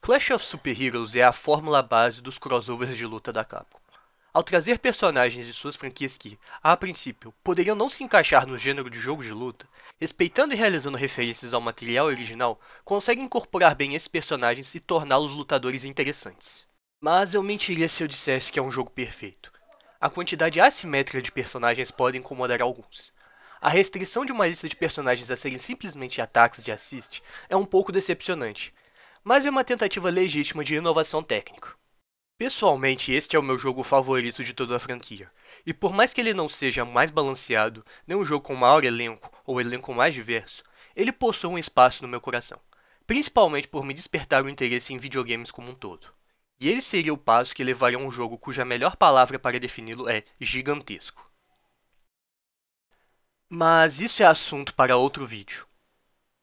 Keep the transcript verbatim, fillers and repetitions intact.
Clash of Super Heroes é a fórmula base dos crossovers de luta da Capcom. Ao trazer personagens de suas franquias que, a princípio, poderiam não se encaixar no gênero de jogo de luta, respeitando e realizando referências ao material original, consegue incorporar bem esses personagens e torná-los lutadores interessantes. Mas eu mentiria se eu dissesse que é um jogo perfeito. A quantidade assimétrica de personagens pode incomodar alguns. A restrição de uma lista de personagens a serem simplesmente ataques de assist é um pouco decepcionante, mas é uma tentativa legítima de inovação técnica. Pessoalmente, este é o meu jogo favorito de toda a franquia, e por mais que ele não seja mais balanceado, nem um jogo com maior elenco ou elenco mais diverso, ele possui um espaço no meu coração, principalmente por me despertar o interesse em videogames como um todo. E ele seria o passo que levaria a um jogo cuja melhor palavra para defini-lo é gigantesco. Mas isso é assunto para outro vídeo.